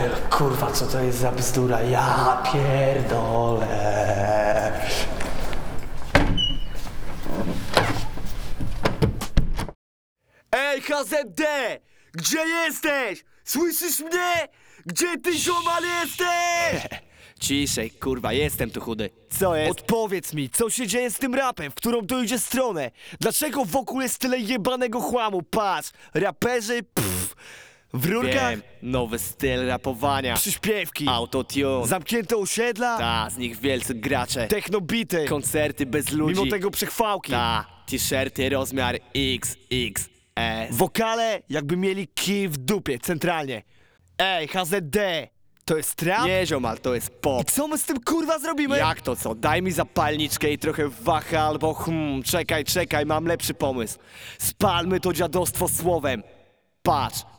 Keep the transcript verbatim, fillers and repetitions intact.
Kurwa, co to jest za bzdura? Ja pierdolę. Ej, H Z D! Gdzie jesteś? Słyszysz mnie? Gdzie ty, ziomal, jesteś? Ciszej, kurwa, jestem tu chudy. Co jest? Odpowiedz mi, co się dzieje z tym rapem? W którą to idzie stronę? Dlaczego wokół jest tyle jebanego chłamu? Patrz, raperzy, pff, w rurkach, Wiem, nowy styl rapowania. przyśpiewki, Autotune. zamknięte osiedla, Ta, z nich wielcy gracze. technobity, Koncerty bez ludzi. mimo tego przechwałki, Ta, t-shirty rozmiar X X S. wokale jakby mieli kij w dupie, centralnie. Ej, H Z D, to jest trap? Nie, ziomal, to jest I pop. co my z tym kurwa zrobimy? Jak to co? Daj mi zapalniczkę i trochę waha, albo hmm, czekaj, czekaj, mam lepszy pomysł. Spalmy to dziadostwo słowem. Patrz,